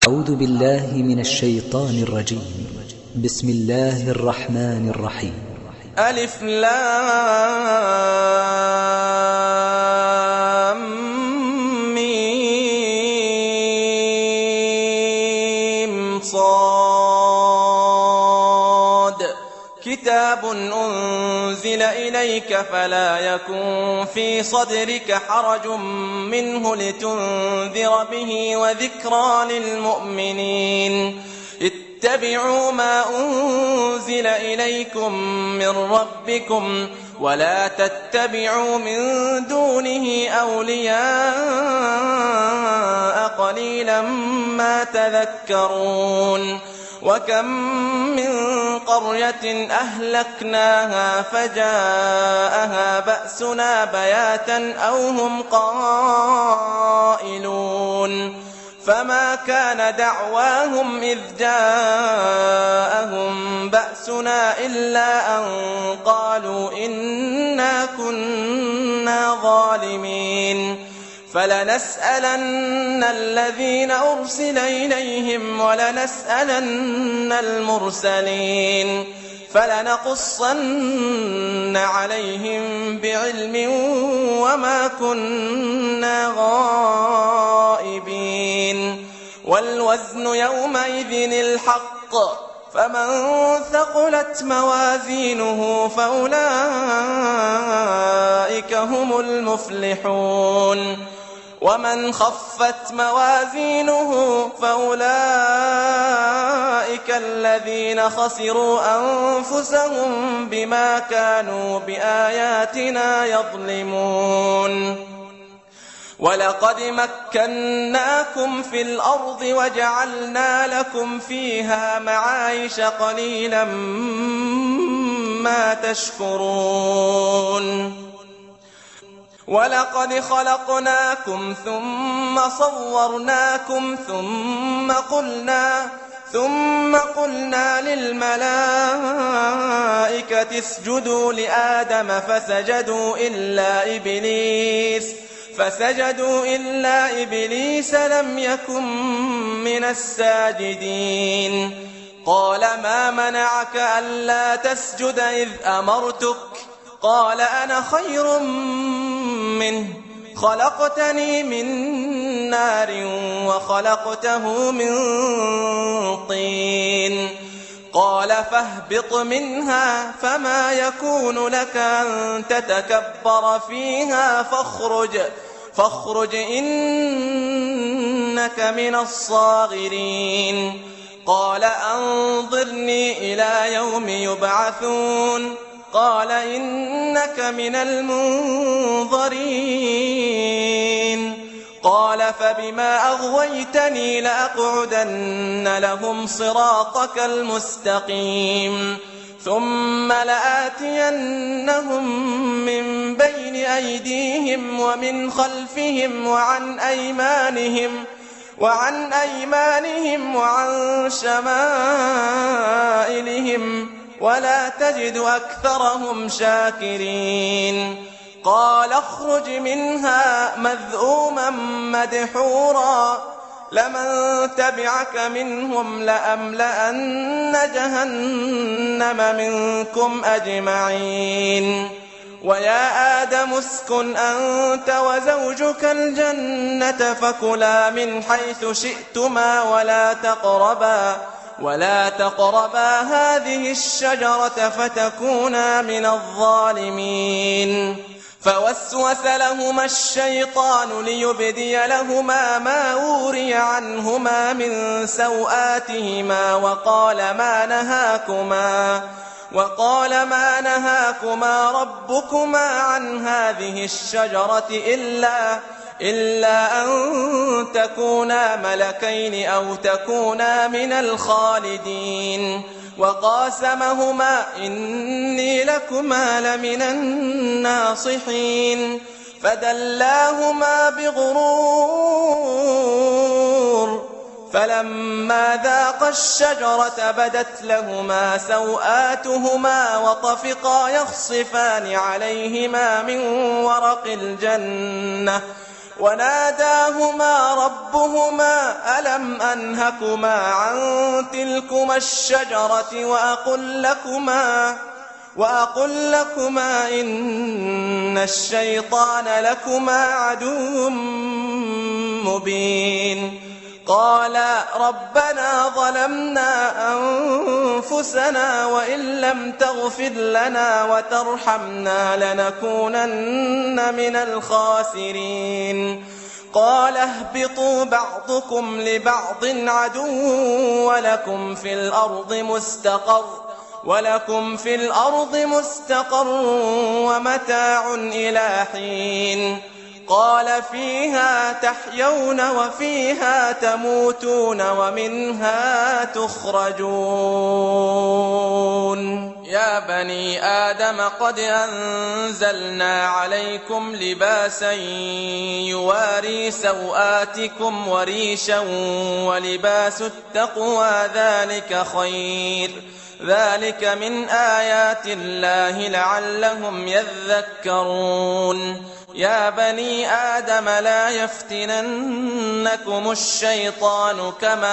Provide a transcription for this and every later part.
أعوذ بالله من الشيطان الرجيم. بسم الله الرحمن الرحيم. ألف لام ميم صاد كتاب أنزل إليك فلا يكن في صدرك حرج منه لتنذر به وذكرى للمؤمنين. اتبعوا ما أنزل إليكم من ربكم ولا تتبعوا من دونه أولياء قليلا ما تذكرون. وكم من قرية أهلكناها فجاءها بأسنا بياتا أو هم قائلون فما كان دعواهم إذ جاءهم بأسنا إلا أن قالوا إنا كنا ظالمين. فلنسألن الذين أرسل إليهم ولنسألن المرسلين فلنقصن عليهم بعلم وما كنا غائبين. والوزن يومئذ الحق فمن ثقلت موازينه فأولئك هم المفلحون ومن خفت موازينه فأولئك الذين خسروا أنفسهم بما كانوا بآياتنا يظلمون. ولقد مكناكم في الأرض وجعلنا لكم فيها معايش قليلا ما تشكرون. ولقد خلقناكم ثم صورناكم ثم قلنا للملائكة اسجدوا لآدم فسجدوا إلا إبليس لم يكن من الساجدين. قال ما منعك ألا تسجد إذ أمرتك؟ قال أنا خير منه خلقتني من نار وخلقته من طين. قال فاهبط منها فما يكون لك أن تتكبر فيها فاخرج إنك من الصاغرين. قال أنظرني إلى يوم يبعثون. قال إنك من المنظرين. قال فبما أغويتني لأقعدن لهم صراطك المستقيم ثم لآتينهم من بين أيديهم ومن خلفهم وعن أيمانهم وعن شمائلهم ولا تجد أكثرهم شاكرين. قال اخرج منها مذءوما مدحورا لمن تبعك منهم لأملأن جهنم منكم أجمعين. ويا آدم اسكن أنت وزوجك الجنة فكلا من حيث شئتما ولا تقربا هذه الشجرة فتكونا من الظالمين. فوسوس لهما الشيطان ليبدي لهما ما وري عنهما من سوآتهما وقال ما نهاكما ربكما عن هذه الشجرة إلا أن تكونا ملكين أو تكونا من الخالدين. وقاسمهما إني لكما لمن الناصحين. فدلاهما بغرور فلما ذاقا الشجرة بدت لهما سوآتهما وطفقا يخصفان عليهما من ورق الجنة وناداهما ربهما ألم أنهكما عن تلكما الشجرة وأقل لكما إن الشيطان لكما عدو مبين قالا ربنا ظلمنا أنفسنا وإن لم تغفر لنا وترحمنا لنكونن من الخاسرين قال اهبطوا بعضكم لبعض عدو ولكم في الأرض مستقر ومتاع إلى حين قال فيها تحيون وفيها تموتون ومنها تخرجون يا بني آدم قد أنزلنا عليكم لباسا يواري سوآتكم وريشا ولباس التقوى ذلك خير ذلك من آيات الله لعلهم يذكرون يا بني آدم لا يفتننكم الشيطان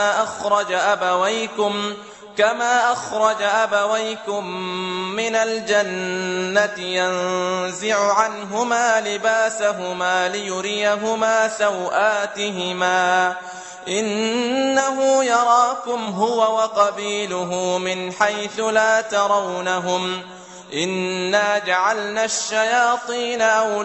كما أخرج أبويكم من الجنة ينزع عنهما لباسهما ليريهما سوآتهما إنه يراكم هو وقبيله من حيث لا ترونهم إنا جعلنا الشياطين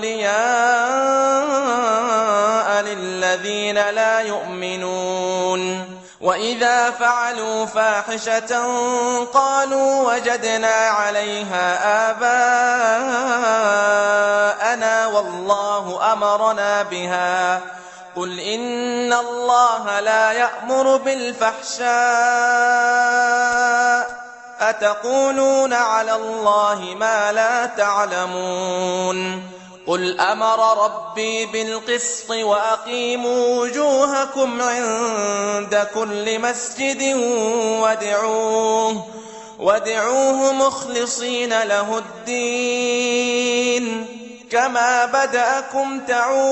أولياء للذين لا يؤمنون وإذا فعلوا فاحشة قالوا وجدنا عليها آباءنا والله أمرنا بها قل إن الله لا يأمر بالفحشاء أتقولون على الله ما لا تعلمون قل أمر ربي بالقسط وأقيموا وجوهكم عند كل مسجد وادعوه مخلصين له الدين كما بدأكم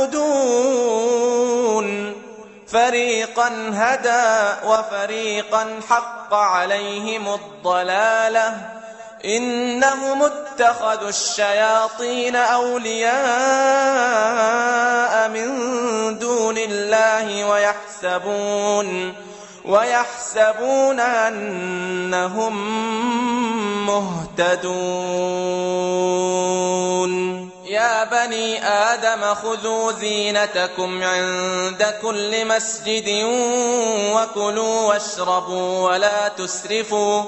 تعودون فريقا هدى وفريقا حق عليهم الضلالة إنهم اتخذوا الشياطين أولياء من دون الله ويحسبون أنهم مهتدون يا بني آدم خذوا زينتكم عند كل مسجد وكلوا واشربوا ولا تسرفوا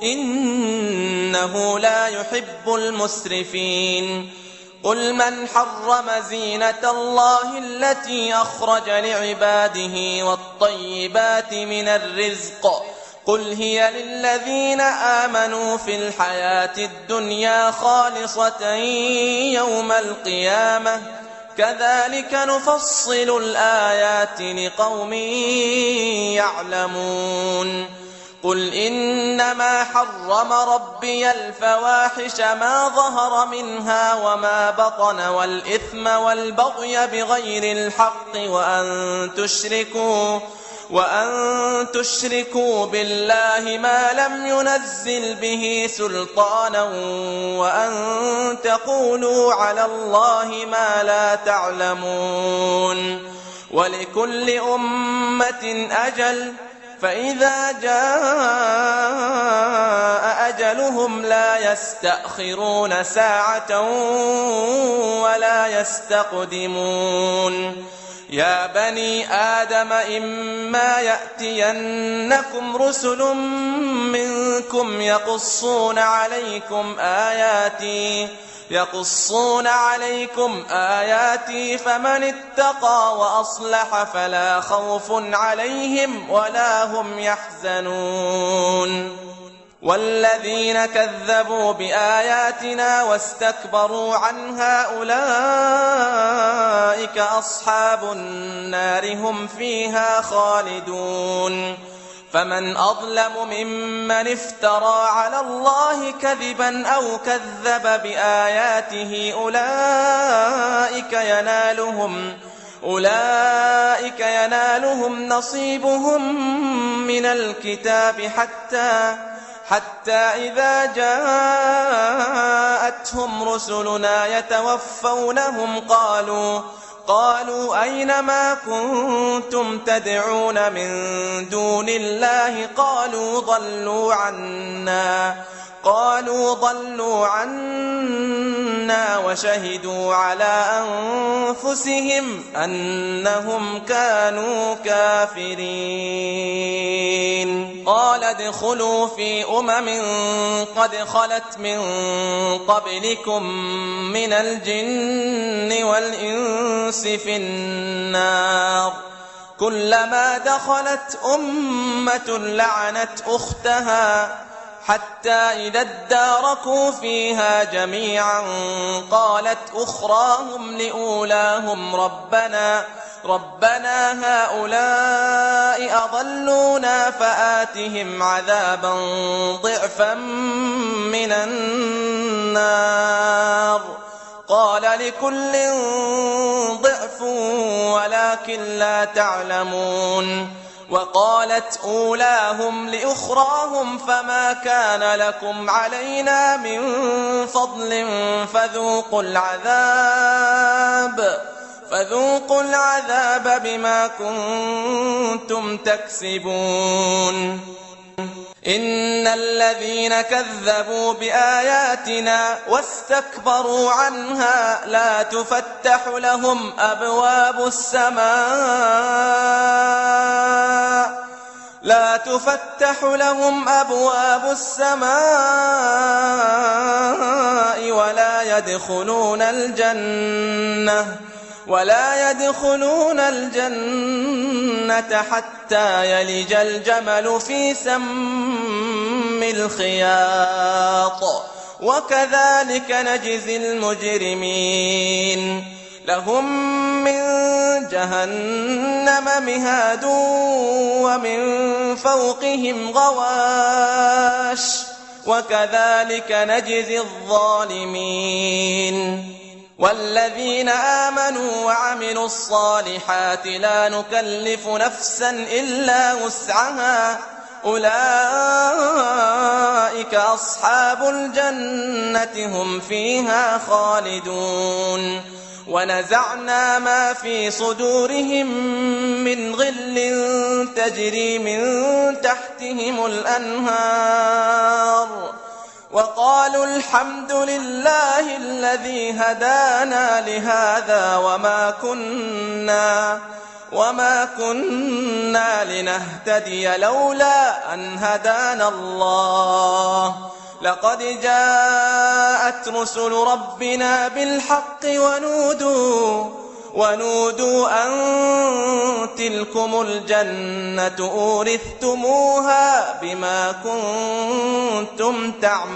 إنه لا يحب المسرفين قل من حرم زينة الله التي أخرج لعباده والطيبات من الرزق قل هي للذين آمنوا في الحياة الدنيا خالصة يوم القيامة كذلك نفصل الآيات لقوم يعلمون قل إنما حرم ربي الفواحش ما ظهر منها وما بطن والإثم والبغي بغير الحق وأن تشركوا بالله ما لم ينزل به سلطانا وأن تقولوا على الله ما لا تعلمون ولكل أمة أجل فإذا جاء أجلهم لا يستأخرون ساعة ولا يستقدمون يا بني آدم إما يأتينكم رسل منكم يقصون عليكم آياتي فمن اتقى وأصلح فلا خوف عليهم ولا هم يحزنون والذين كذبوا بآياتنا واستكبروا عنها أولئك أصحاب النار هم فيها خالدون فمن أظلم ممن افترى على الله كذبا أو كذب بآياته أولئك ينالهم نصيبهم من الكتاب حتى إذا جاءتهم رسلنا يتوفونهم قالوا أين ما كنتم تدعون من دون الله قالوا ضلوا عنا وشهدوا على أنفسهم أنهم كانوا كافرين. قال ادخلوا في قد خلت من قبلكم من الجن والإنس في النار كلما دخلت أمة لعنت أختها حتى إذا اداركوا فيها جميعا قالت أخراهم لأولاهم ربنا هؤلاء أضلونا فآتهم عذابا ضعفا من النار قال لكل ضعف ولكن لا تعلمون. وقالت أولاهم لأخراهم فما كان لكم علينا من فضل فذوقوا العذاب بما كنتم تكسبون. إن الذين كذبوا بآياتنا واستكبروا عنها لا تفتح لهم أبواب السماء ولا يدخلون الجنة حتى يلج الجمل في سم الخياط وكذلك نجزي المجرمين. لهم من جهنم مهاد ومن فوقهم غواش وكذلك نجزي الظالمين. والذين آمنوا وعملوا الصالحات لا نكلف نفسا إلا وسعها أولئك أصحاب الجنة هم فيها خالدون. ونزعنا ما في صدورهم من غل تجري من تحتهم الأنهار وقالوا الحمد لله الذي هدانا لهذا وما كنا لنهتدي لولا أن هدانا الله لقد جاءت رسل ربنا بالحق ونودوا أن تلكم الجنة أورثتموها بما كنتم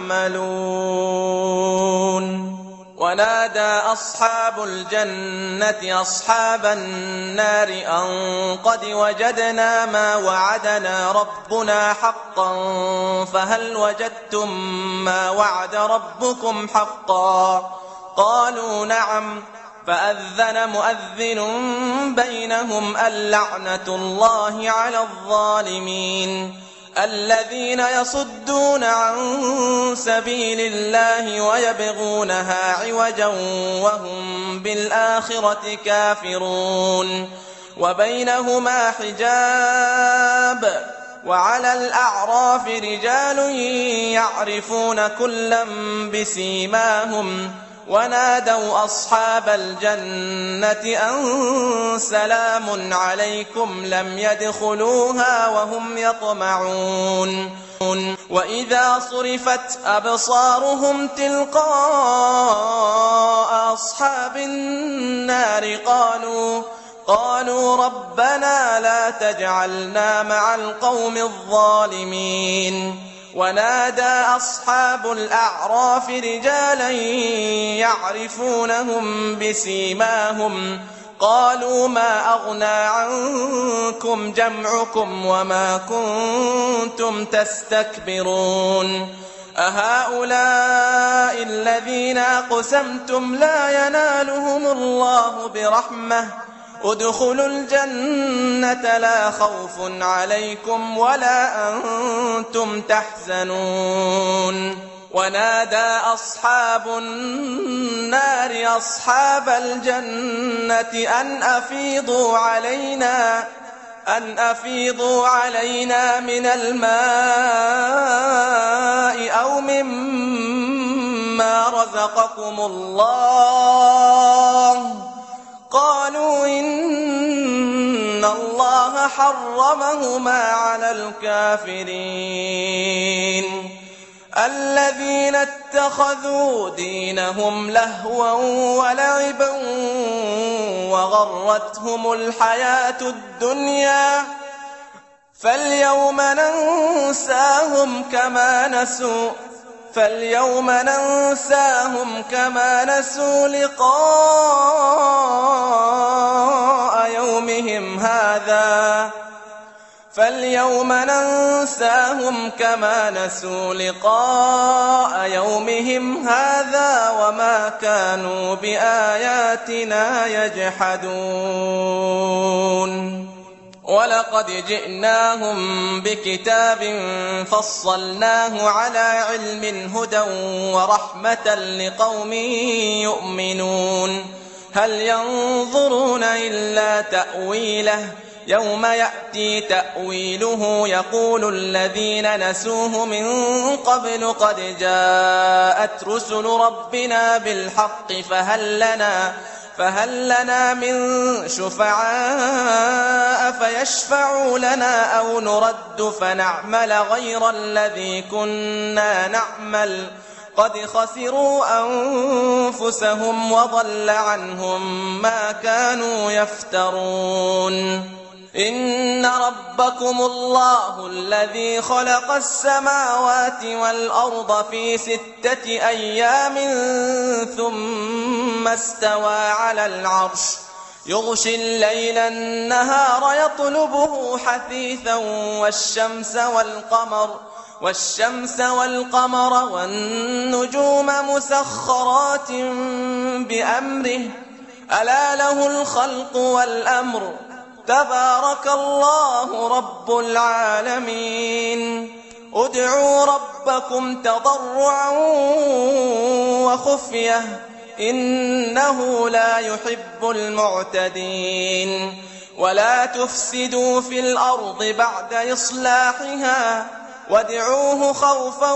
تعملون. ونادى أصحاب الجنة أصحاب النار أن قد وجدنا ما وعدنا ربنا حقا فهل وجدتم ما وعد ربكم حقا قالوا نعم فأذن مؤذن بينهم اللعنة الله على الظالمين الذين يصدون عن سبيل الله ويبغونها عوجا وهم بالآخرة كافرون وبينهما حجاب وعلى الأعراف رجال يعرفون كلا بسيماهم ونادوا أصحاب الجنة أن سلام عليكم لم يدخلوها وهم يطمعون وإذا صرفت أبصارهم تلقاء أصحاب النار قالوا ربنا لا تجعلنا مع القوم الظالمين. ونادى أصحاب الأعراف رجالا يعرفونهم بسيماهم قالوا ما أغنى عنكم جمعكم وما كنتم تستكبرون أهؤلاء الذين أقسمتم لا ينالهم الله برحمة ادخلوا الجنة لا خوف عليكم ولا أنتم تحزنون ونادى أصحاب النار أصحاب الجنة أن أفيضوا علينا من الماء أو مما رزقكم الله قالوا إن الله حرمهما على الكافرين الذين اتخذوا دينهم لهوا ولعبا وغرتهم الحياة الدنيا فاليوم ننساهم كما نسوا لقاء يومهم هذا وما كانوا بآياتنا يجحدون ولقد جئناهم بكتاب فصلناه على علم هدى ورحمة لقوم يؤمنون هل ينظرون إلا تأويله يوم يأتي تأويله يقول الذين نسوه من قبل قد جاءت رسل ربنا بالحق فهل لنا من شفعاء فيشفعوا لنا أو نرد فنعمل غير الذي كنا نعمل قد خسروا أنفسهم وضل عنهم ما كانوا يفترون إن ربكم الله الذي خلق السماوات والأرض في 6 أيام ثم استوى على العرش يغشي الليل النهار يطلبه حثيثا والشمس والقمر والنجوم مسخرات بأمره ألا له الخلق والأمر تبارك الله رب العالمين ادعوا ربكم تضرعا وخفية إنه لا يحب المعتدين ولا تفسدوا في الأرض بعد إصلاحها وادعوه خوفا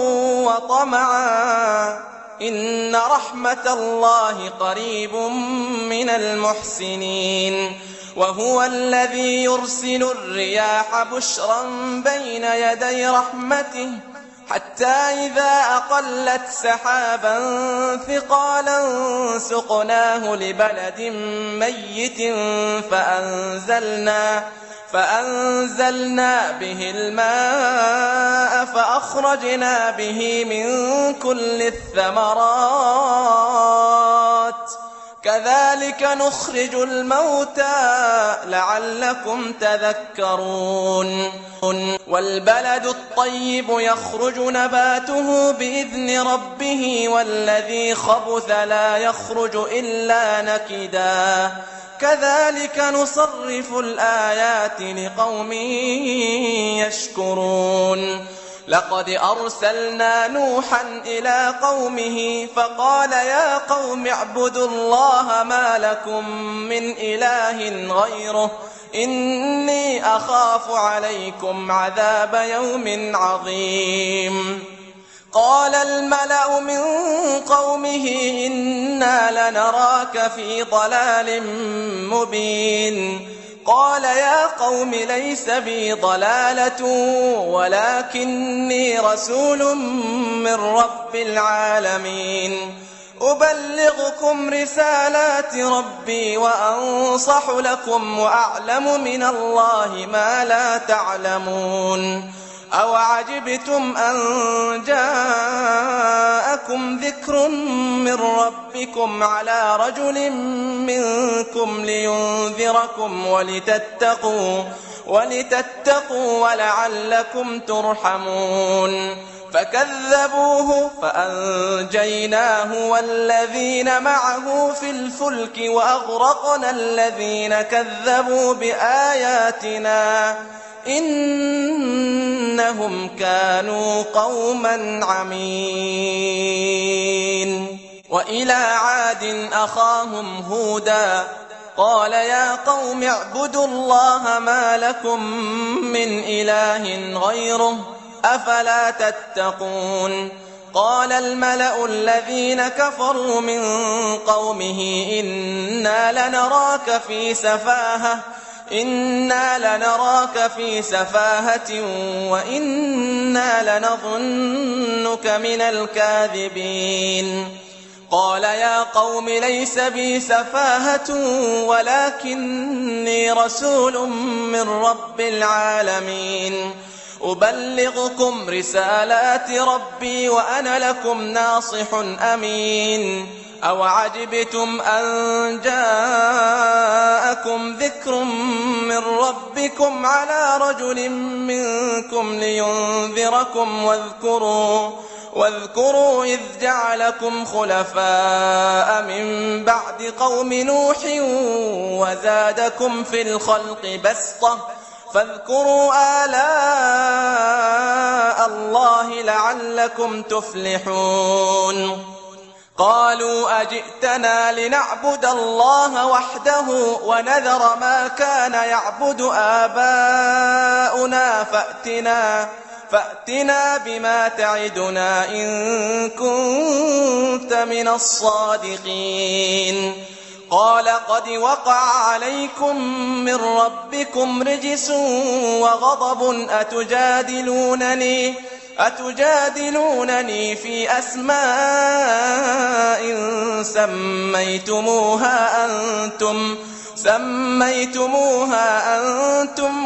وطمعا إن رحمة الله قريب من المحسنين وهو الذي يرسل الرياح بشرا بين يدي رحمته حتى إذا أقلت سحابا ثقالا سقناه لبلد ميت فأنزلنا به الماء فأخرجنا به من كل الثمرات كذلك نخرج الموتى لعلكم تذكرون والبلد الطيب يخرج نباته بإذن ربه والذي خبث لا يخرج إلا نكدا كذلك نصرف الآيات لقوم يشكرون لقد أرسلنا نوحا إلى قومه فقال يا قوم اعبدوا الله ما لكم من إله غيره إني أخاف عليكم عذاب يوم عظيم قال الملأ من قومه إنا لنراك في ضلال مبين قال يا قوم ليس بي ضلالة ولكني رسول من رب العالمين أبلغكم رسالات ربي وأنصح لكم وأعلم من الله ما لا تعلمون أو عجبتم أن جاءكم ذكر من ربكم على رجل منكم لينذركم ولتتقوا ولعلكم ترحمون فكذبوه فأنجيناه والذين معه في الفلك وأغرقنا الذين كذبوا بآياتنا إنهم كانوا قوما عمين. وإلى عاد أخاهم هودا قال يا قوم اعبدوا الله ما لكم من إله غيره أفلا تتقون. قال الملأ الذين كفروا من قومه إنا لنراك في سفاهة وإنا لنظنك من الكاذبين. قال يا قوم ليس بي سفاهة ولكني رسول من رب العالمين أبلغكم رسالات ربي وأنا لكم ناصح أمين. أوعجبتم أن جاءكم ذكر من ربكم على رجل منكم لينذركم واذكروا إذ جعلكم خلفاء من بعد قوم نوح وزادكم في الخلق بسطة فاذكروا آلاء الله لعلكم تفلحون. قالوا أجئتنا لنعبد الله وحده ونذر ما كان يعبد آباؤنا فأتنا بما تعدنا إن كنت من الصادقين. قال قد وقع عليكم من ربكم رجس وغضب أتجادلونني في أسماء سميتموها أنتم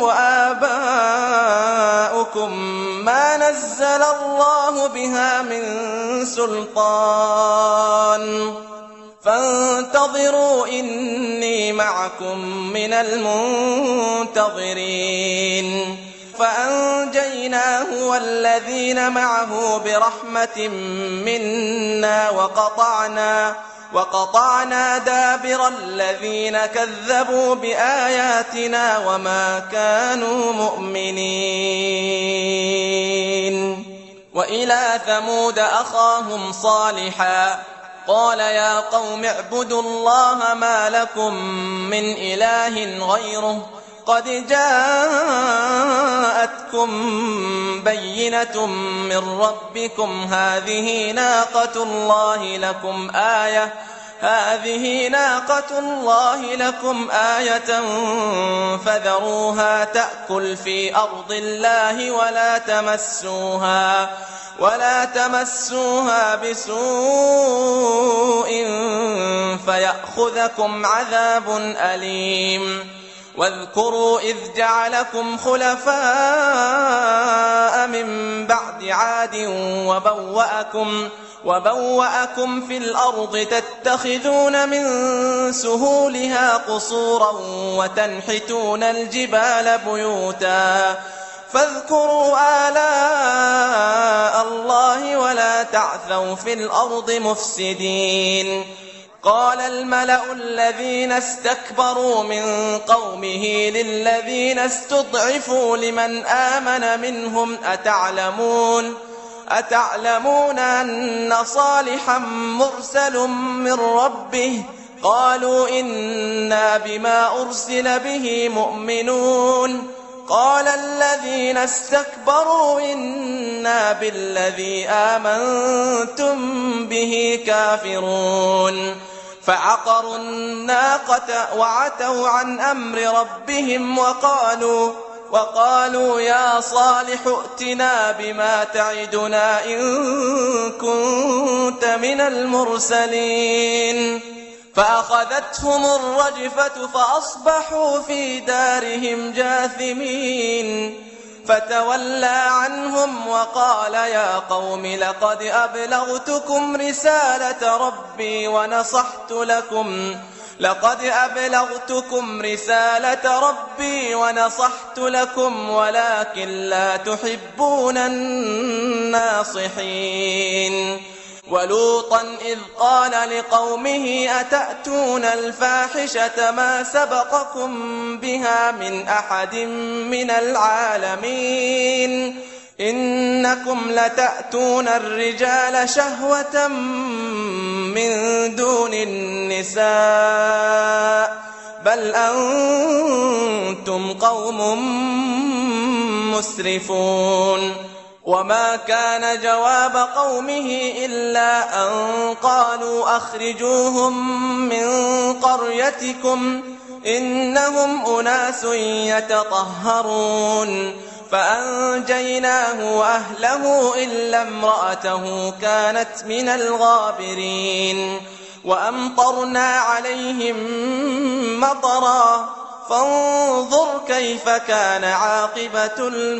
وآباؤكم ما نزل الله بها من سلطان فانتظروا إني معكم من المنتظرين. فأنجيناه والذين معه برحمة منا وقطعنا دابر الذين كذبوا بآياتنا وما كانوا مؤمنين. وإلى ثمود أخاهم صالحا قال يا قوم اعبدوا الله ما لكم من إله غيره قد جاءتكم بينة من ربكم هذه ناقة الله لكم آية فذروها تأكل في أرض الله ولا تمسوها بسوء فيأخذكم عذاب أليم. واذكروا إذ جعلكم خلفاء من بعد عاد وبوأكم في الأرض تتخذون من سهولها قصورا وتنحتون الجبال بيوتا فاذكروا آلاء الله ولا تعثوا في الأرض مفسدين. قال الملأ الذين استكبروا من قومه للذين استضعفوا لمن آمن منهم أتعلمون أن صالحا مرسل من ربه قالوا إنا بما أرسل به مؤمنون. قال الذين استكبروا إنا بالذي آمنتم به كافرون. فعقروا الناقة وعتوا عن أمر ربهم وقالوا يا صالح ائتنا بما تعدنا إن كنت من المرسلين. فأخذتهم الرجفة فأصبحوا في دارهم جاثمين. فتولى عنهم وقال يا قوم لقد أبلغتكم رسالة ربي لقد أبلغتكم رسالة ربي ونصحت لكم ولكن لا تحبون الناصحين ولوطا إذ قال لقومه أتأتون الفاحشة ما سبقكم بها من أحد من العالمين إنكم لتأتون الرجال شهوة من دون النساء بل أنتم قوم مسرفون وما كان جواب قومه إلا أن قالوا أخرجوهم من قريتكم إنهم أناس يتطهرون فأنجيناه وأهله إلا امرأته كانت من الغابرين وأمطرنا عليهم مطرا فانظر كيف كان عاقبة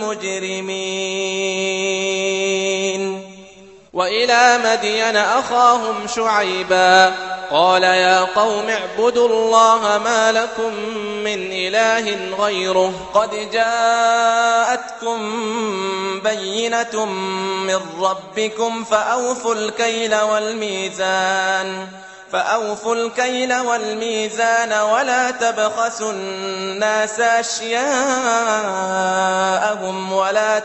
المجرمين وإلى مدين أخاهم شعيبا قال يا قوم اعبدوا الله ما لكم من إله غيره قد جاءتكم بينة من ربكم فأوفوا الكيل والميزان ولا تبخسوا الناس أشياءهم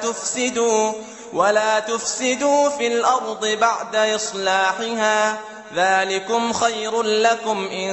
ولا تفسدوا في الأرض بعد إصلاحها ذلكم خير لكم إن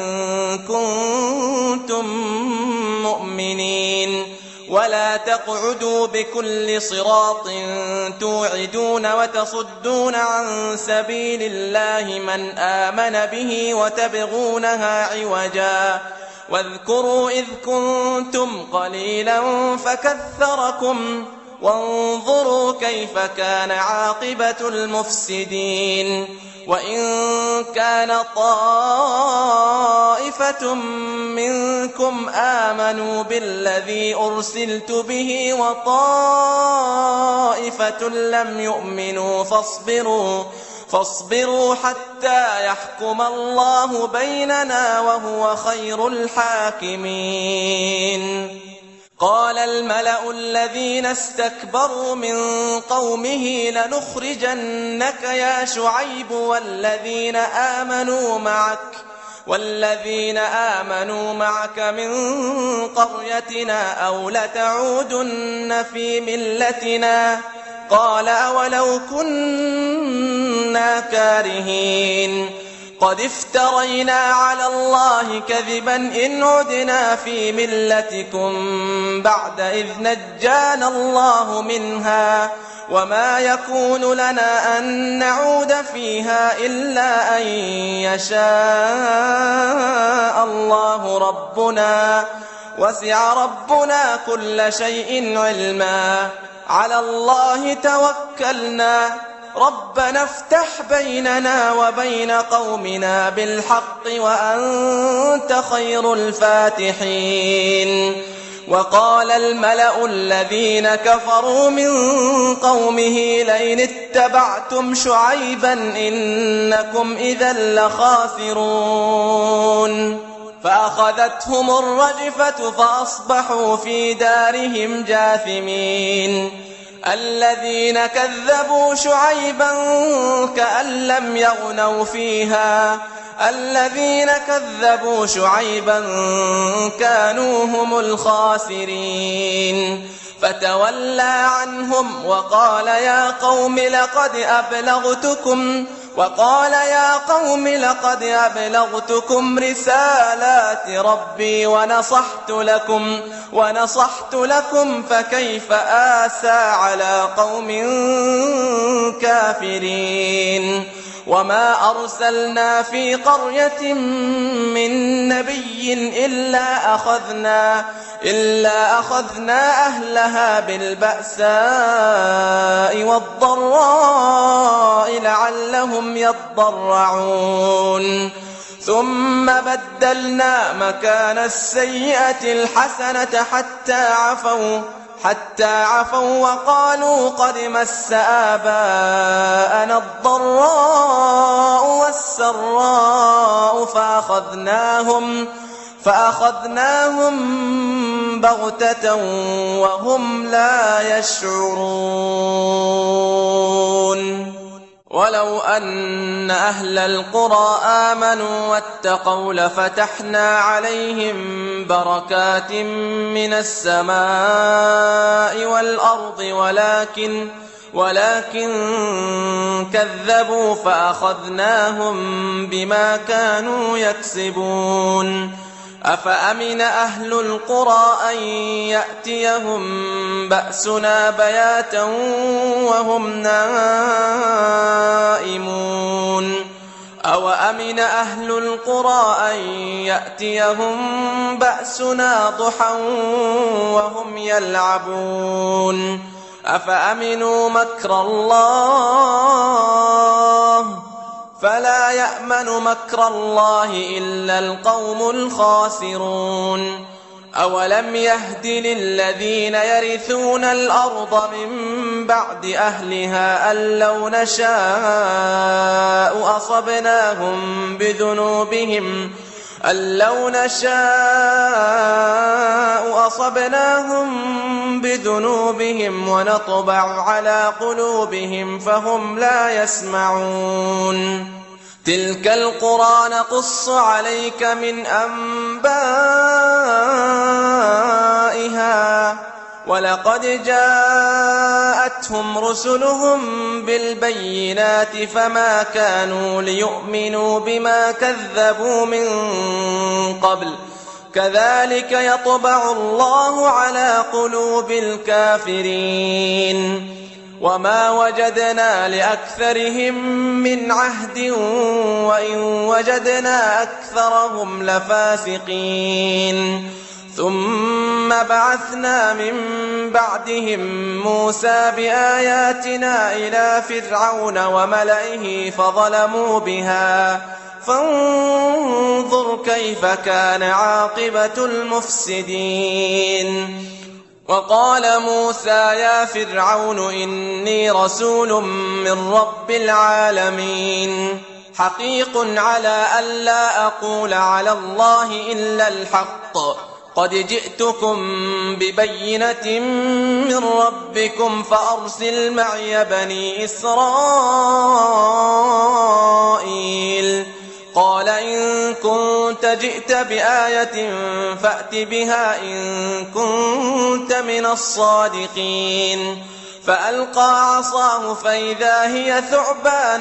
كنتم مؤمنين ولا تقعدوا بكل صراط توعدون وتصدون عن سبيل الله من آمن به وتبغونها عوجا واذكروا إذ كنتم قليلا فكثركم وانظروا كيف كان عاقبة المفسدين وإن كان طائفة منكم آمنوا بالذي أرسلت به وطائفة لم يؤمنوا فاصبروا حتى يحكم الله بيننا وهو خير الحاكمين قال الملأ الذين استكبروا من قومه لنخرجنك يا شعيب والذين آمنوا معك من قريتنا أو لتعودن في ملتنا قال أولو كنا كارهين قد افترينا على الله كذبا إن عدنا في ملتكم بعد إذ نجانا الله منها وما يكون لنا أن نعود فيها إلا أن يشاء الله ربنا وسع ربنا كل شيء علما على الله توكلنا ربنا افتح بيننا وبين قومنا بالحق وأنت خير الفاتحين وقال الملأ الذين كفروا من قومه لئن اتبعتم شعيبا إنكم إذا لخاسرون فأخذتهم الرجفة فأصبحوا في دارهم جاثمين الذين كذبوا شعيبا كأن لم يغنوا فيها الذين كذبوا شعيبا كانوا هم الخاسرين فتولى عنهم وقال يا قوم لقد أبلغتكم رسالات ربي ونصحت لكم فكيف آسى على قوم كافرين وما أرسلنا في قرية من نبي إلا أخذنا أهلها بالبأساء والضراء لعلهم يضرعون ثم بدلنا مكان السيئة الحسنة حتى عفوا وقالوا قد مس آباءنا الضراء والسراء فأخذناهم بغتة وهم لا يشعرون ولو أن أهل القرى آمنوا واتقوا لفتحنا عليهم بركات من السماء والأرض ولكن كذبوا فأخذناهم بما كانوا يكسبون أفأمن أهل القرى أن يأتيهم بأسنا بياتا وهم نائمون أوأمن أهل القرى أن يأتيهم بأسنا ضحى وهم يلعبون أفأمنوا مكر الله فلا يأمن مكر الله إلا القوم الخاسرون أولم يهد للذين يرثون الأرض من بعد أهلها أن لو نشاء أصبناهم بذنوبهم ونطبع على قلوبهم فهم لا يسمعون تلك القرى نقص عليك من أنبائها ولقد جاءتهم رسلهم بالبينات فما كانوا ليؤمنوا بما كذبوا من قبل كذلك يطبع الله على قلوب الكافرين وما وجدنا لأكثرهم من عهد وإن وجدنا أكثرهم لفاسقين ثم بعثنا من بعدهم موسى بآياتنا إلى فرعون وملئه فظلموا بها فانظر كيف كان عاقبة المفسدين وقال موسى يا فرعون إني رسول من رب العالمين حقيق على ألا أقول على الله إلا الحق قد جئتكم ببينة من ربكم فأرسل معي بني إسرائيل قال إن كنت جئت بآية فأت بها إن كنت من الصادقين فألقى عصاه فإذا هي ثعبان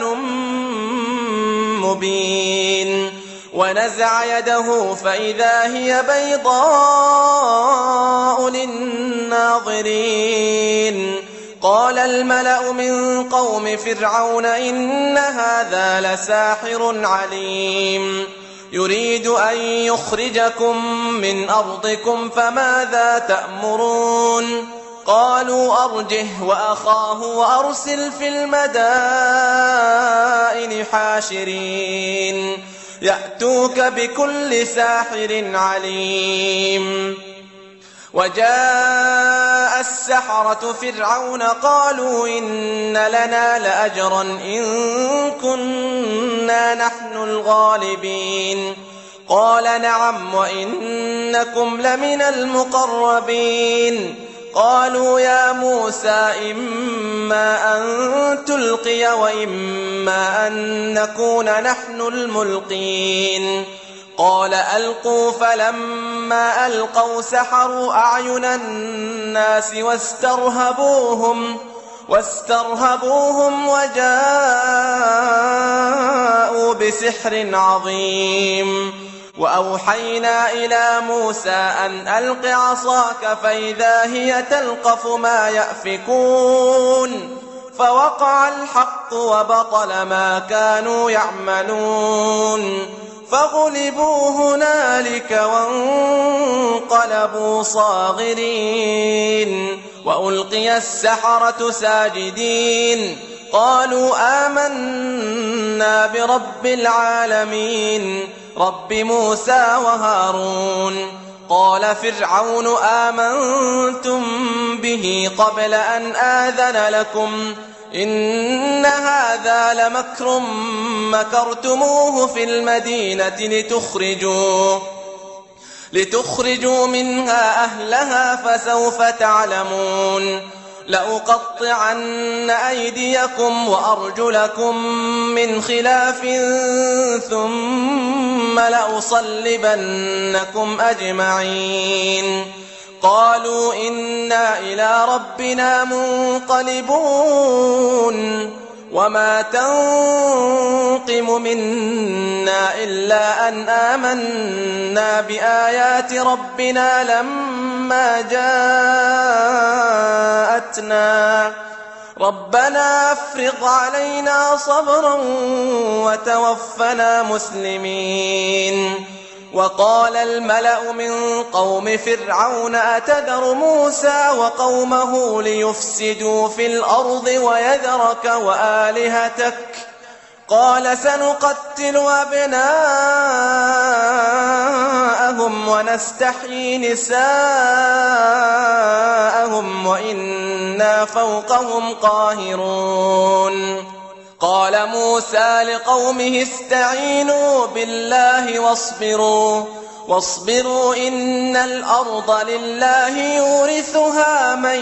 مبين ونزع يده فإذا هي بيضاء للناظرين قال الملأ من قوم فرعون إن هذا لساحر عليم يريد أن يخرجكم من أرضكم فماذا تأمرون قالوا أرجه وأخاه وأرسل في المدائن حاشرين يأتوك بكل ساحر عليم وجاء السحرة فرعون قالوا إن لنا لأجرا إن كنا نحن الغالبين قال نعم وإنكم لمن المقربين قالوا يا موسى إما أن تلقي وإما أن نكون نحن الملقين قال ألقوا فلما ألقوا سحروا أعين الناس واسترهبوهم وجاءوا بسحر عظيم وأوحينا إلى موسى أن ألق عصاك فإذا هي تلقف ما يأفكون فوقع الحق وبطل ما كانوا يعملون فغلبوا هنالك وانقلبوا صاغرين وألقي السحرة ساجدين قالوا آمنا برب العالمين رب موسى وهارون قال فرعون آمنتم به قبل أن آذن لكم إن هذا لمكر مكرتموه في المدينة لتخرجوا منها أهلها فسوف تعلمون لأقطعن أيديكم وأرجلكم من خلاف ثم لأصلبنكم أجمعين قالوا إنا إلى ربنا منقلبون وما تنقم منا إلا أن آمنا بآيات ربنا لما جاءتنا ربنا أفرغ علينا صبرا وتوفنا مسلمين وقال الملأ من قوم فرعون أتذر موسى وقومه ليفسدوا في الأرض ويذرك وآلهتك قال سنقتل أبناءهم ونستحيي نساءهم وإنا فوقهم قاهرون قال موسى لقومه استعينوا بالله واصبروا إن الأرض لله يورثها من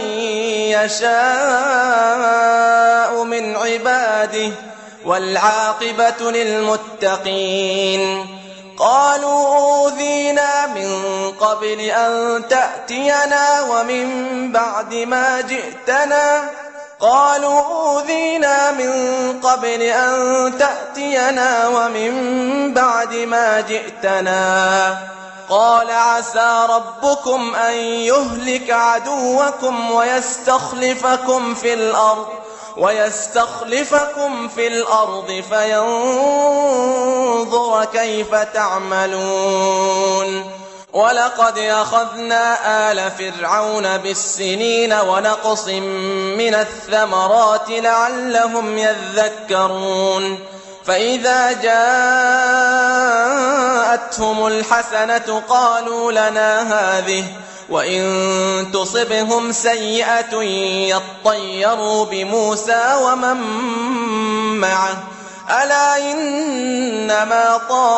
يشاء من عباده والعاقبة للمتقين قالوا أوذينا من قبل أن تأتينا ومن بعد ما جئتنا قال عسى ربكم أن يهلك عدوكم ويستخلفكم في الأرض فينظر كيف تعملون ولقد أخذنا آل فرعون بالسنين ونقص من الثمرات لعلهم يذكرون فإذا جاءتهم الحسنة قالوا لنا هذه وإن تصبهم سيئة يطيروا بموسى ومن معه ألا إنما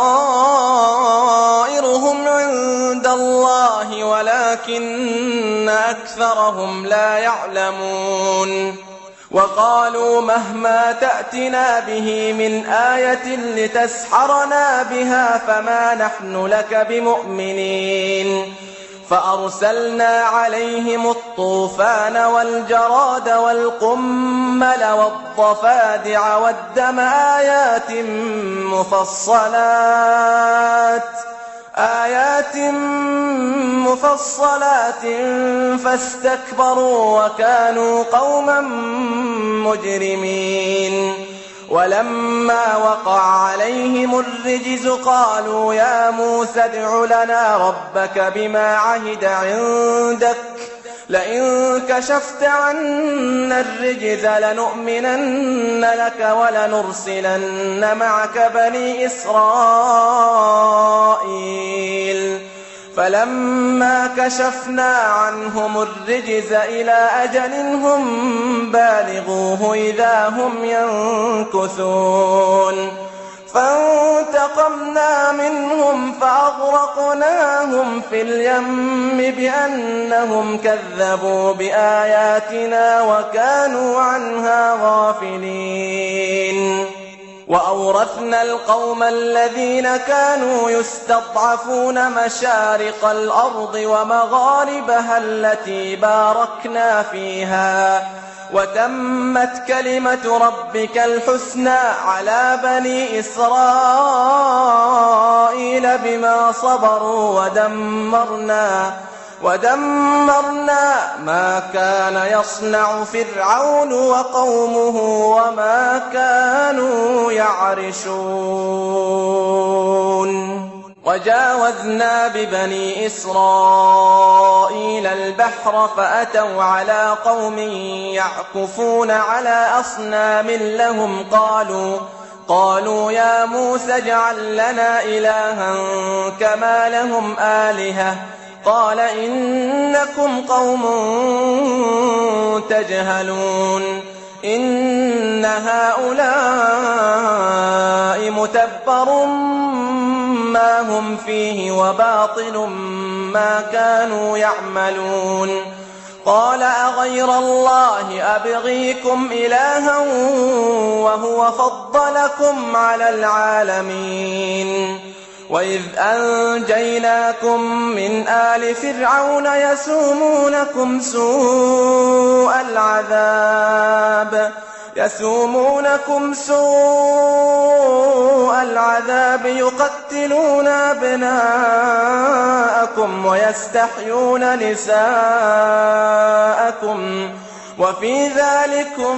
طائرهم عند الله ولكن أكثرهم لا يعلمون وقالوا مهما تأتنا به من آية لتسحرنا بها فما نحن لك بمؤمنين فأرسلنا عليهم الطوفان والجراد والقمل والضفادع والدم آيات مفصلات فاستكبروا وكانوا قوما مجرمين ولما وقع عليهم الرجز قالوا يا موسى ادع لنا ربك بما عهد عندك لئن كشفت عنا الرجز لنؤمنن لك ولنرسلن معك بني إسرائيل فلما كشفنا عنهم الرجز إلى أجل هم بالغوه إذا هم ينكثون فانتقمنا منهم فأغرقناهم في اليم بأنهم كذبوا بآياتنا وكانوا عنها غافلين وأورثنا القوم الذين كانوا يستضعفون مشارق الأرض ومغاربها التي باركنا فيها وتمت كلمة ربك الحسنى على بني إسرائيل بما صبروا ودمرنا ما كان يصنع فرعون وقومه وما كانوا يعرشون وجاوزنا ببني إسرائيل البحر فأتوا على قوم يعكفون على أصنام لهم قالوا يا موسى اجعل لنا إلها كما لهم آلهة قال إنكم قوم تجهلون إن هؤلاء متبر ما هم فيه وباطل ما كانوا يعملون قال أغير الله أبغيكم إلها وهو فضلكم على العالمين وإذ أنجيناكم من آل فرعون يسومونكم سوء العذاب يقتلون أبناءكم ويستحيون نساءكم وفي ذلكم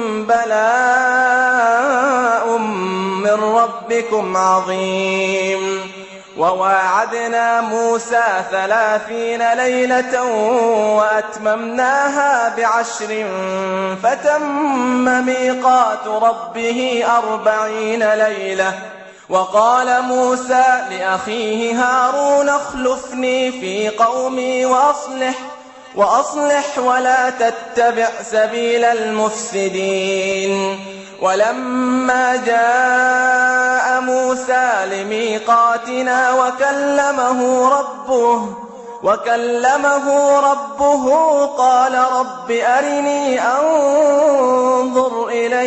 بلاء من ربكم عظيم وواعدنا موسى 30 ليلة وأتممناها ب10 فتم ميقات ربه 40 ليلة وقال موسى لأخيه هارون اخلفني في قومي وأصلح ولا تتبع سبيل المفسدين ولما جاء موسى لميقاتنا وكلمه ربه قال رب أرني أنظر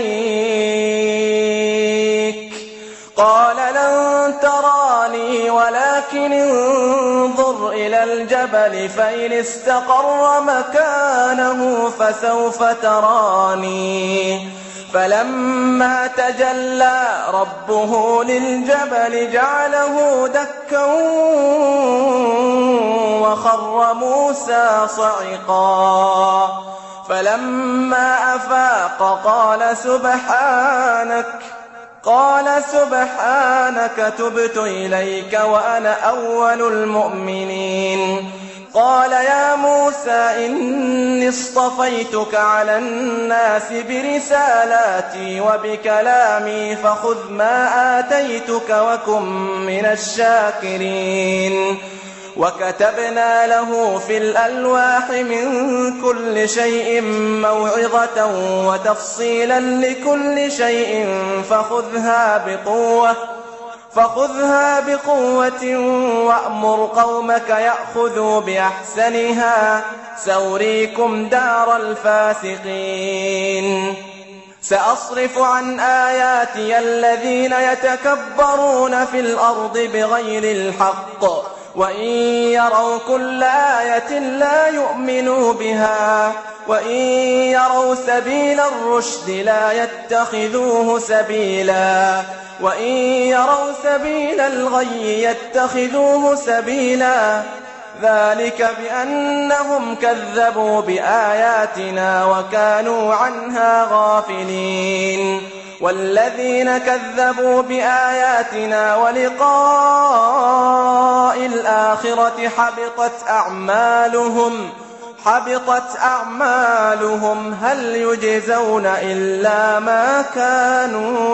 إليك قال لن تراني ولكن انظر إلى الجبل فإن استقر مكانه فسوف تراني فلما تجلى ربه للجبل جعله دكا وخر موسى صعقا فلما أفاق قال سبحانك تبت إليك وأنا أول المؤمنين قال يا موسى إني اصطفيتك على الناس برسالاتي وبكلامي فخذ ما آتيتك وكن من الشاكرين وكتبنا له في الألواح من كل شيء موعظة وتفصيلا لكل شيء فخذها بقوة وأمر قومك يأخذوا بأحسنها سأريكم دار الفاسقين سأصرف عن آياتي الذين يتكبرون في الأرض بغير الحق وإن يروا كل آية لا يؤمنوا بها وإن يروا سبيل الرشد لا يتخذوه سبيلا وإن يروا سبيل الغي يتخذوه سبيلا ذلك بأنهم كذبوا بآياتنا وكانوا عنها غافلين والذين كذبوا بآياتنا ولقاء الآخرة حبطت أعمالهم هل يجزون إلا ما كانوا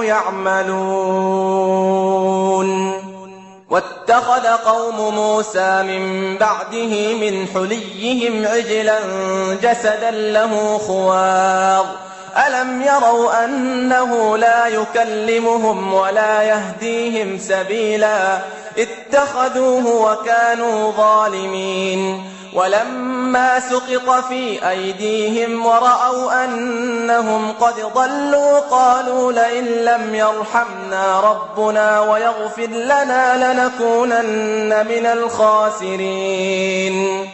يعملون واتخذ قوم موسى من بعده من حليهم عجلا جسدا له خوار ألم يروا أنه لا يكلمهم ولا يهديهم سبيلا اتخذوه وكانوا ظالمين ولما سقط في أيديهم ورأوا أنهم قد ضلوا قالوا لئن لم يرحمنا ربنا ويغفر لنا لنكونن من الخاسرين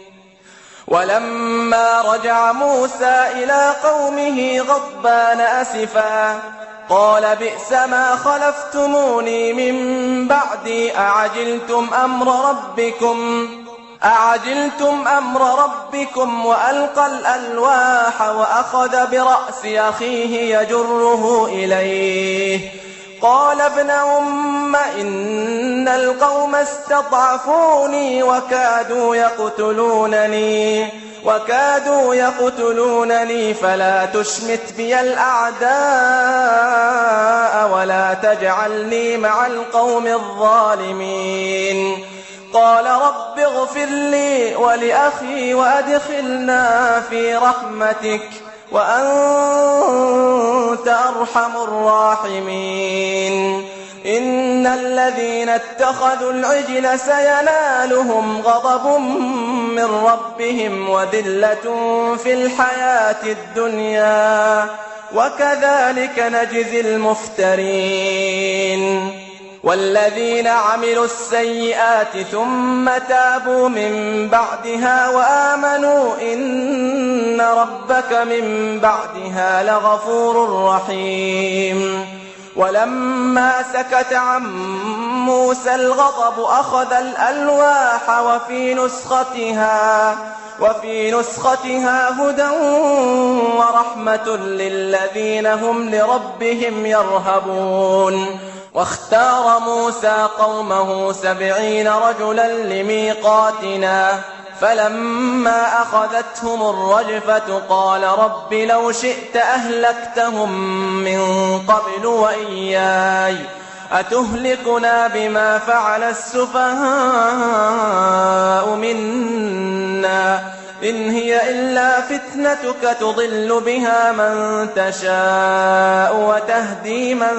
ولما رجع موسى إلى قومه غضبان أسفا قال بئس ما خلفتموني من بعدي أعجلتم أمر ربكم وألقى الألواح وأخذ برأس أخيه يجره إليه قال ابن أم إن القوم استضعفوني وكادوا يقتلونني فلا تشمت بي الأعداء ولا تجعلني مع القوم الظالمين قال رب اغفر لي ولأخي وأدخلنا في رحمتك وأنت أرحم الراحمين إن الذين اتخذوا العجل سينالهم غضب من ربهم وذلة في الحياة الدنيا وكذلك نجزي المفترين والذين عملوا السيئات ثم تابوا من بعدها وآمنوا إن ربك من بعدها لغفور رحيم ولما سكت عن موسى الغضب أخذ الألواح وفي نسختها هدى ورحمة للذين هم لربهم يرهبون واختار موسى قومه 70 رجلا لميقاتنا فلما أخذتهم الرجفة قال رب لو شئت أهلكتهم من قبل وإياي أتهلكنا بما فعل السفهاء منا إن هي إلا فتنتك تضل بها من تشاء وتهدي من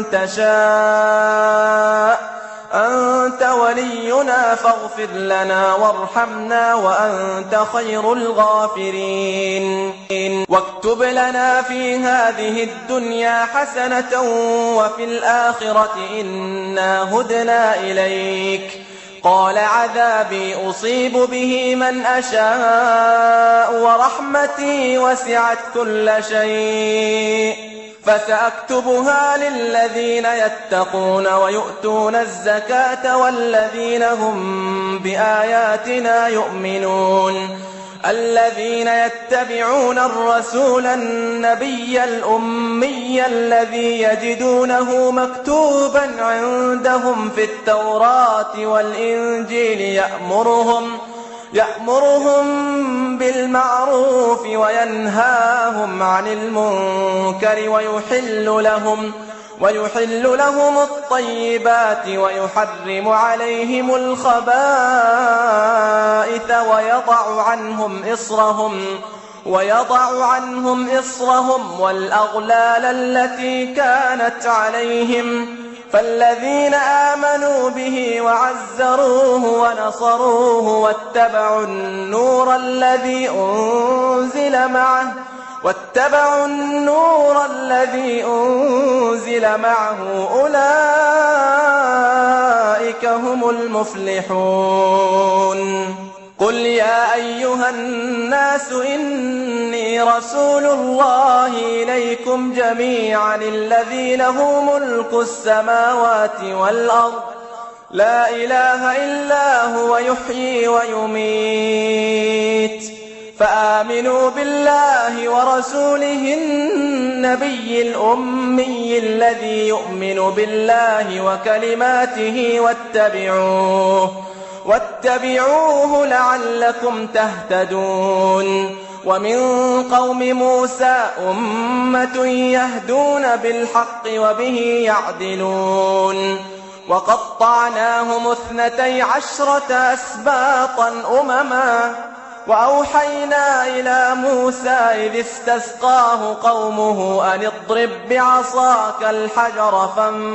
تشاء أنت ولينا فاغفر لنا وارحمنا وأنت خير الغافرين واكتب لنا في هذه الدنيا حسنة وفي الآخرة إنا هدنا إليك قال عذابي أصيب به من أشاء ورحمتي وسعت كل شيء فسأكتبها للذين يتقون ويؤتون الزكاة والذين هم بآياتنا يؤمنون الذين يتبعون الرسول النبي الأمي الذي يجدونه مكتوبا عندهم في التوراة والإنجيل يأمرهم بالمعروف وينهاهم عن المنكر ويحل لهم الطيبات ويحرم عليهم الخبائث ويضع عنهم إصرهم والأغلال التي كانت عليهم فالذين آمنوا به وعزروه ونصروه واتبعوا النور الذي أنزل معه أولئك هم المفلحون قل يا أيها الناس إني رسول الله إليكم جميعا الذي له ملك السماوات والأرض لا إله إلا هو يحيي ويميت فآمنوا بالله ورسوله النبي الأمي الذي يؤمن بالله وكلماته واتبعوه لعلكم تهتدون ومن قوم موسى أمة يهدون بالحق وبه يعدلون وقطعناهم 12 أسباطا أمما وأوحينا إلى موسى إذ استسقاه قومه أن اضرب بعصاك الحجر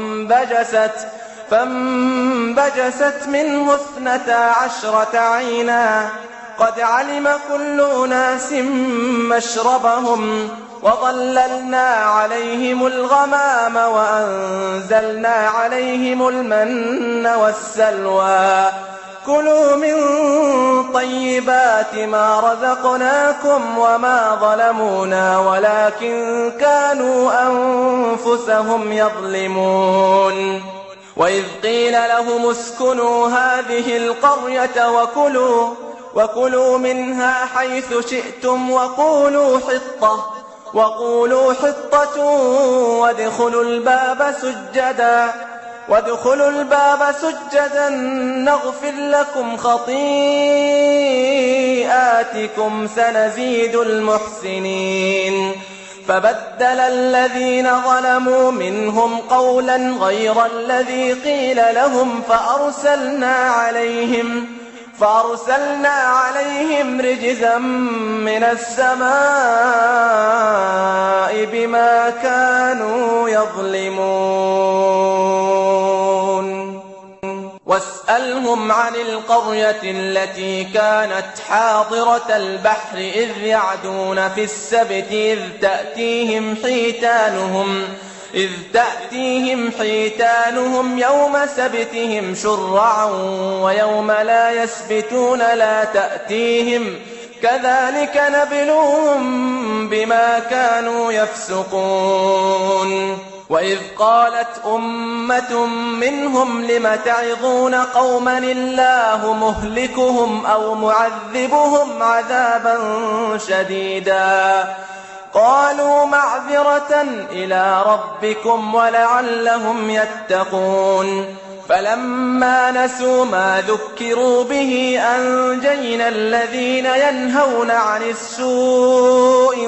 فانبجست منه 12 عينا قد علم كل أناس مشربهم وظللنا عليهم الغمام وأنزلنا عليهم المن والسلوى كلوا من طيبات ما رزقناكم وما ظلمونا ولكن كانوا أنفسهم يظلمون وإذ قيل لهم اسكنوا هذه القرية وكلوا منها حيث شئتم وقولوا حطة وادخلوا الباب سجدا نغفر لكم خطيئاتكم سنزيد المحسنين فبدل الذين ظلموا منهم قولا غير الذي قيل لهم فأرسلنا عليهم رجزا من السماء بما كانوا يظلمون واسألهم عن القرية التي كانت حاضرة البحر إذ يعدون في السبت إذ تأتيهم حيتانهم يوم سبتهم شرعا ويوم لا يسبتون لا تأتيهم كذلك نبلوهم بما كانوا يفسقون وإذ قالت أمة منهم لم تعظون قوما الله مهلكهم أو معذبهم عذابا شديدا قالوا معذرة إلى ربكم ولعلهم يتقون فلما نسوا ما ذكروا به أنجينا الذين ينهون عن السوء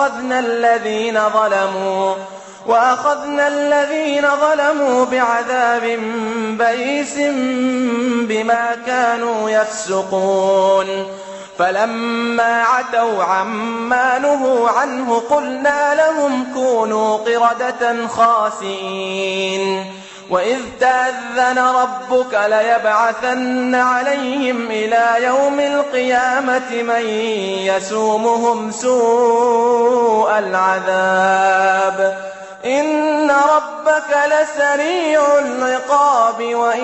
وأخذنا الذين ظلموا بعذاب بئيس بما كانوا يفسقون فلما عتوا عما نهوا عنه قلنا لهم كونوا قردة خاسئين وإذ تأذن ربك ليبعثن عليهم إلى يوم القيامة من يسومهم سوء العذاب إن ربك لسريع العقاب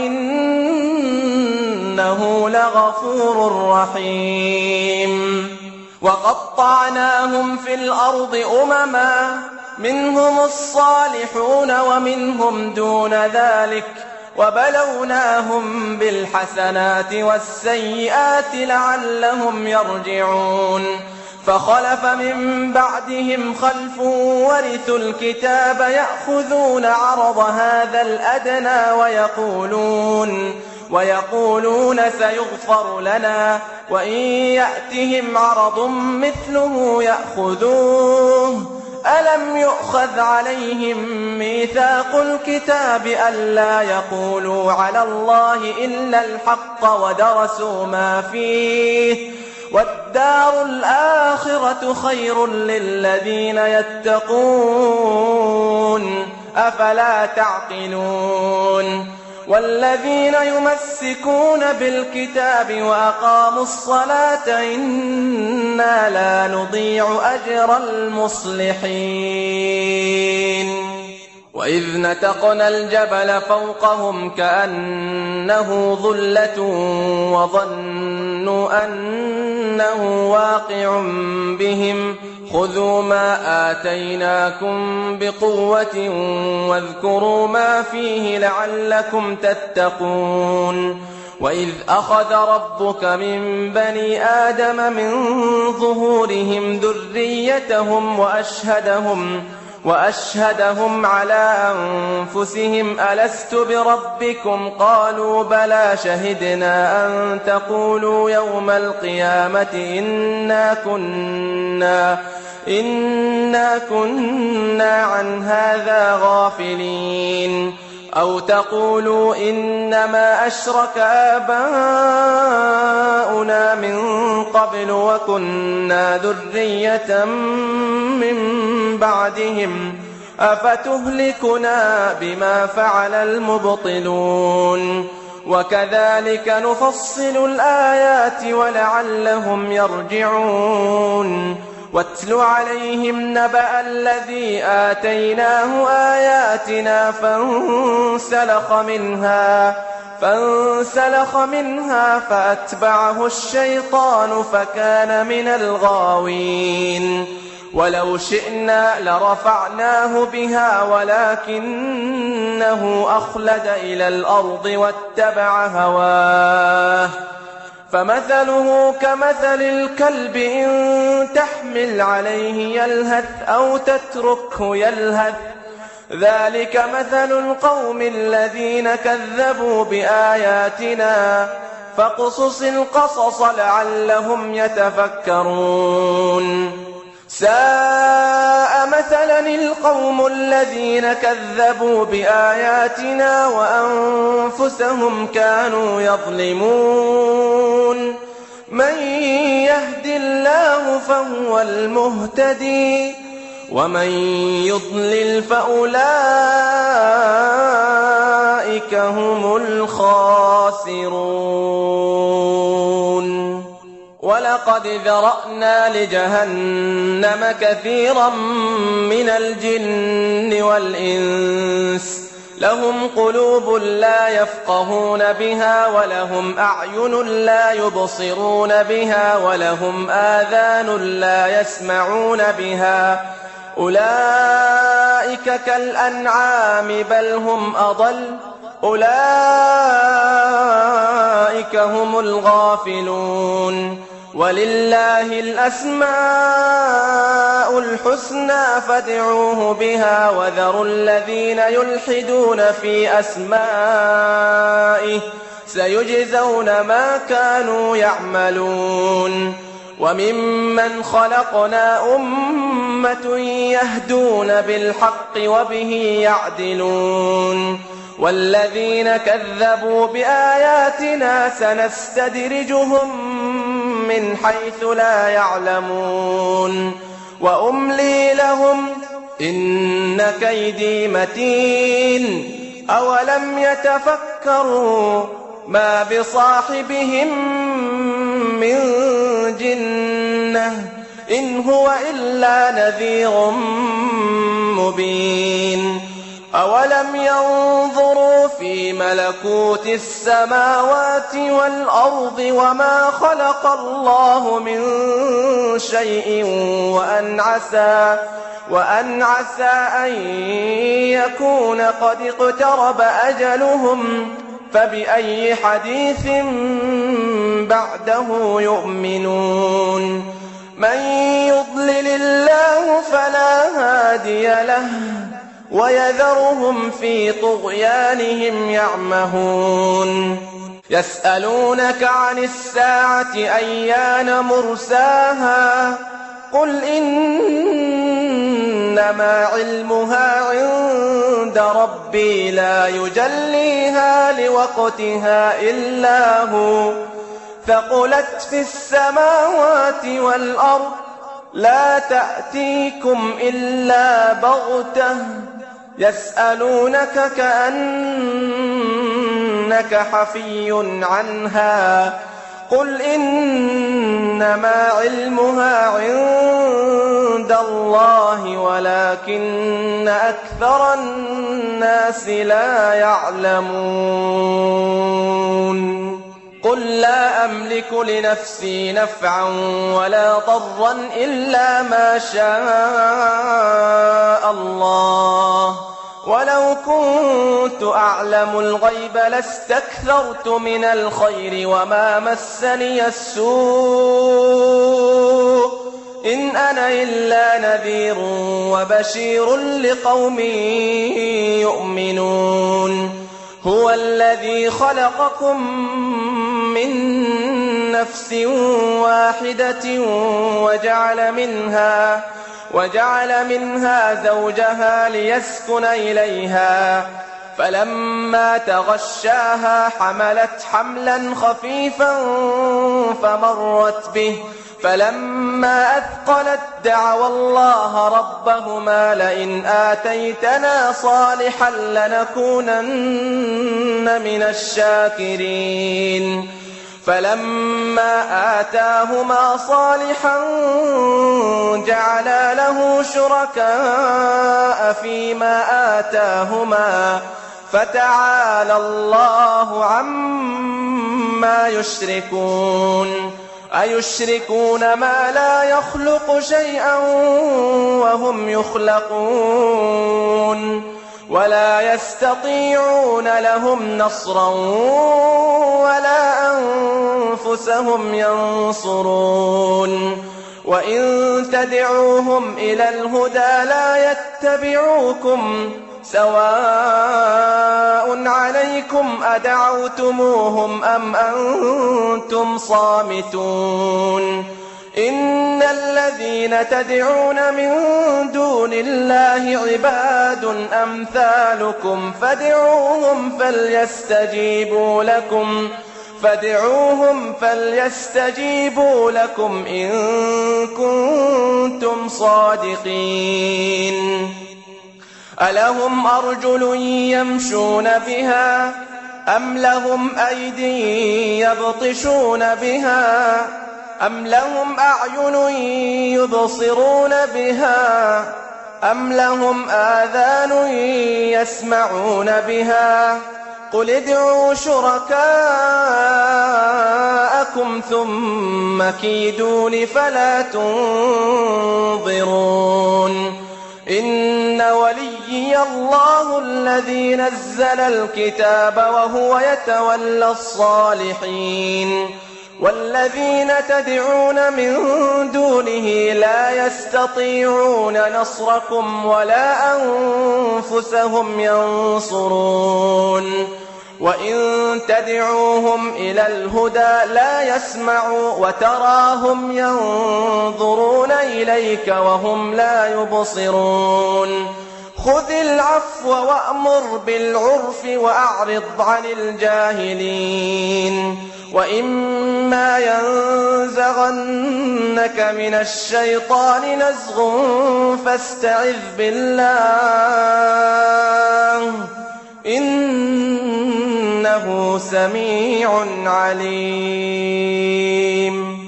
وإنه لغفور رحيم وقطعناهم في الأرض أمما منهم الصالحون ومنهم دون ذلك وبلوناهم بالحسنات والسيئات لعلهم يرجعون فخلف من بعدهم خلف ورثوا الكتاب يأخذون عرض هذا الأدنى ويقولون سيغفر لنا وإن يأتهم عرض مثله يأخذوه ألم يؤخذ عليهم ميثاق الكتاب ألا يقولوا على الله إلا الحق ودرسوا ما فيه والدار الآخرة خير للذين يتقون أفلا تعقلون والذين يمسكون بالكتاب وأقاموا الصلاة إنا لا نضيع أجر المصلحين وإذ نتقنا الجبل فوقهم كأنه ظلة وظنوا أنه واقع بهم خذوا ما آتيناكم بقوة واذكروا ما فيه لعلكم تتقون وإذ أخذ ربك من بني آدم من ظهورهم ذريتهم وأشهدهم على أنفسهم ألست بربكم قالوا بلى شهدنا أن تقولوا يوم القيامة إنا كنا عن هذا غافلين أو تقولوا إنما أشرك آباؤنا من قبل وكنا ذرية من بعدهم أفتهلكنا بما فعل المبطلون وكذلك نفصل الآيات ولعلهم يرجعون واتل عليهم نبأ الذي آتيناه آياتنا فانسلخ منها فأتبعه الشيطان فكان من الغاوين ولو شئنا لرفعناه بها ولكنه أخلد إلى الأرض واتبع هواه فمثله كمثل الكلب إن تحمل عليه يلهث أو تتركه يلهث ذلك مثل القوم الذين كذبوا بآياتنا فاقصص القصص لعلهم يتفكرون ساء مثلا القوم الذين كذبوا بآياتنا وأنفسهم كانوا يظلمون من يهد الله فهو المهتدي ومن يضلل فأولئك هم الخاسرون ولقد ذرأنا لجهنم كثيرا من الجن والإنس لهم قلوب لا يفقهون بها ولهم أعين لا يبصرون بها ولهم آذان لا يسمعون بها أولئك كالأنعام بل هم أضل أولئك هم الغافلون ولله الأسماء الحسنى فادعوه بها وذروا الذين يلحدون في أسمائه سيجزون ما كانوا يعملون وممن خلقنا أمة يهدون بالحق وبه يعدلون والذين كذبوا بآياتنا سنستدرجهم من حيث لا يعلمون وأملي لهم إن كيدي متين أولم يتفكروا ما بصاحبهم من جنة إن هو إلا نذير مبين أولم ينظروا في ملكوت السماوات والأرض وما خلق الله من شيء وأن عسى أن يكون قد اقترب أجلهم فبأي حديث بعده يؤمنون من يضلل الله فلا هادي له ويذرهم في طغيانهم يعمهون يسألونك عن الساعة أيان مرساها قل إنما علمها عند ربي لا يجليها لوقتها إلا هو ثقلت في السماوات والأرض لا تأتيكم إلا بغتة يسألونك كأنك حفي عنها قل إنما علمها عند الله ولكن أكثر الناس لا يعلمون قل لا أملك لنفسي نفعا ولا ضرا إلا ما شاء الله ولو كنت أعلم الغيب لاستكثرت من الخير وما مسني السوء إن أنا إلا نذير وبشير لقوم يؤمنون هو الذي خلقكم من نفس واحدة وجعل منها زوجها ليسكن إليها فلما تغشاها حملت حملا خفيفا فمرت به فلما أثقلت دعوا الله ربهما لئن آتيتنا صالحا لنكونن من الشاكرين فلما آتاهما صالحا جعلا له شركاء فيما آتاهما فتعالى الله عما يشركون أيشركون ما لا يخلق شيئا وهم يخلقون ولا يستطيعون لهم نصرا ولا أنفسهم ينصرون وإن تدعوهم إلى الهدى لا يتبعوكم سواء عليكم أدعوتموهم أم أنتم صامتون إن الذين تدعون من دون الله عباد أمثالكم فادعوهم فليستجيبوا لكم إن كنتم صادقين. ألهم أرجل يمشون بها أم لهم أيدي يبطشون بها أم لهم أعين يبصرون بها أم لهم آذان يسمعون بها قل ادعوا شركاءكم ثم كيدون فلا تنظرون. إن وليي الله الذي نزل الكتاب وهو يتولى الصالحين. والذين تدعون من دونه لا يستطيعون نصركم ولا أنفسهم ينصرون. وإن تدعوهم إلى الهدى لا يسمعوا وتراهم ينظرون إليك وهم لا يبصرون. خذ العفو وأمر بالعرف وأعرض عن الجاهلين. وإما ينزغنك من الشيطان نزغ فاستعذ بالله إنه سميع عليم.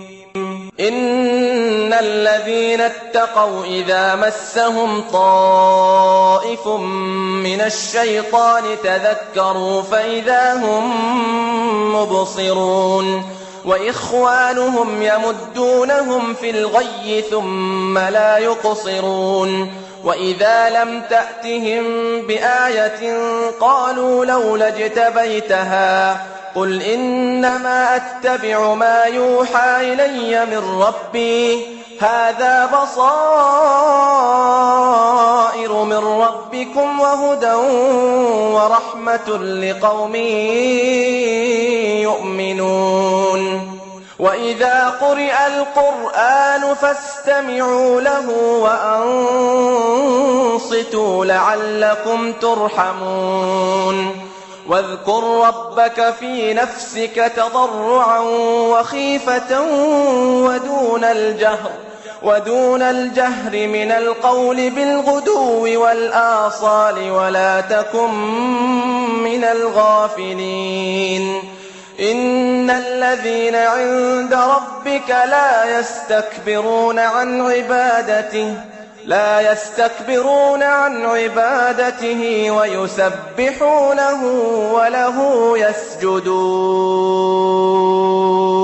إن الذين اتقوا إذا مسهم طائف من الشيطان تذكروا فإذا هم مبصرون. وإخوانهم يمدونهم في الغي ثم لا يقصرون. وإذا لم تأتهم بآية قالوا لولا اجتبيتها قل إنما أتبع ما يوحى إلي من ربي هذا بصائر من ربكم وهدى ورحمة لقوم يؤمنون. وإذا قرئ القرآن فاستمعوا له وأنصتوا لعلكم ترحمون. واذكر ربك في نفسك تضرعا وخيفة ودون الجهر من القول بالغدو والآصال ولا تكن من الغافلين. إن الذين عند ربك لا يستكبرون عن عبادته ويسبحونه وله يسجدون.